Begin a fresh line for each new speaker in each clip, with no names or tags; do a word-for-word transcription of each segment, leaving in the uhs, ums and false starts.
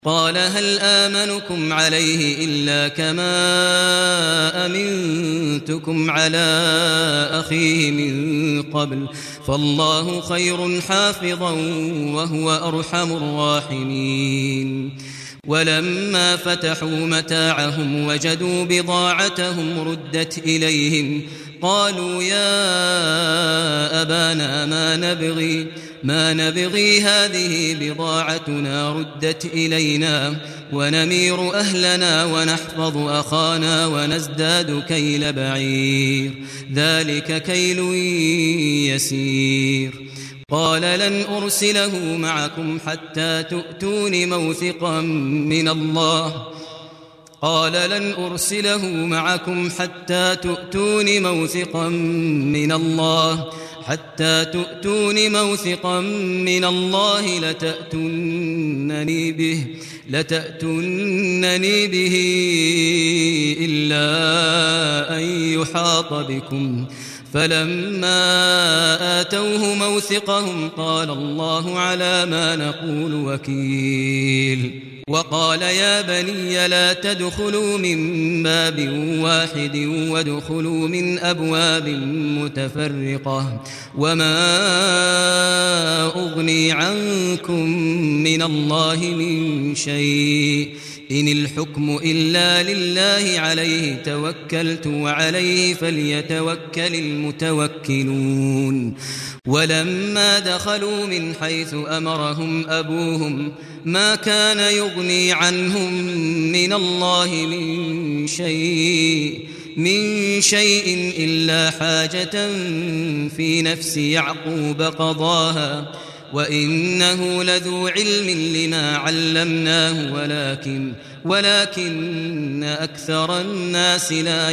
قال هل آمنكم عليه إلا كما أمنتكم على أخيه من قبل فالله خير حافظا وهو أرحم الراحمين. ولما فتحوا متاعهم وجدوا بضاعتهم ردت إليهم قالوا يا أبانا ما نبغي ما نبغي هذه بضاعتنا ردت إلينا ونمير أهلنا ونحفظ أخانا ونزداد كيل بعير ذلك كيل يسير. قال لن أرسله معكم حتى تؤتون موثقا من الله قال لن أرسله معكم حتى تؤتون موثقا من الله حتى تؤتون موثقا من الله لتأتونني به لتأتونني به إلا أن يحاط بكم فلما آتوه موثقهم قال الله على ما نقول وكيل. وقال يا بني لا تدخلوا من باب واحد وادخلوا من أبواب متفرقة وما أغني عنكم من الله من شيء إن الحكم إلا لله عليه توكلت وعليه فليتوكل المتوكلون. ولما دخلوا من حيث أمرهم أبوهم ما كان يغني عنهم من الله من شيء من شيء إلا حاجة في نفس يعقوب قضاها وإنه لذو علم لما علمناه ولكن ولكن أكثر الناس لا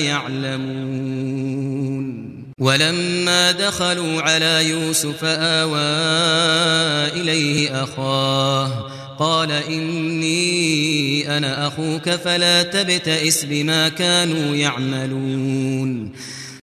يعلمون. ولما دخلوا على يوسف آوى إليه أخاه قال إني أنا أخوك فلا تبتئس بما كانوا يعملون.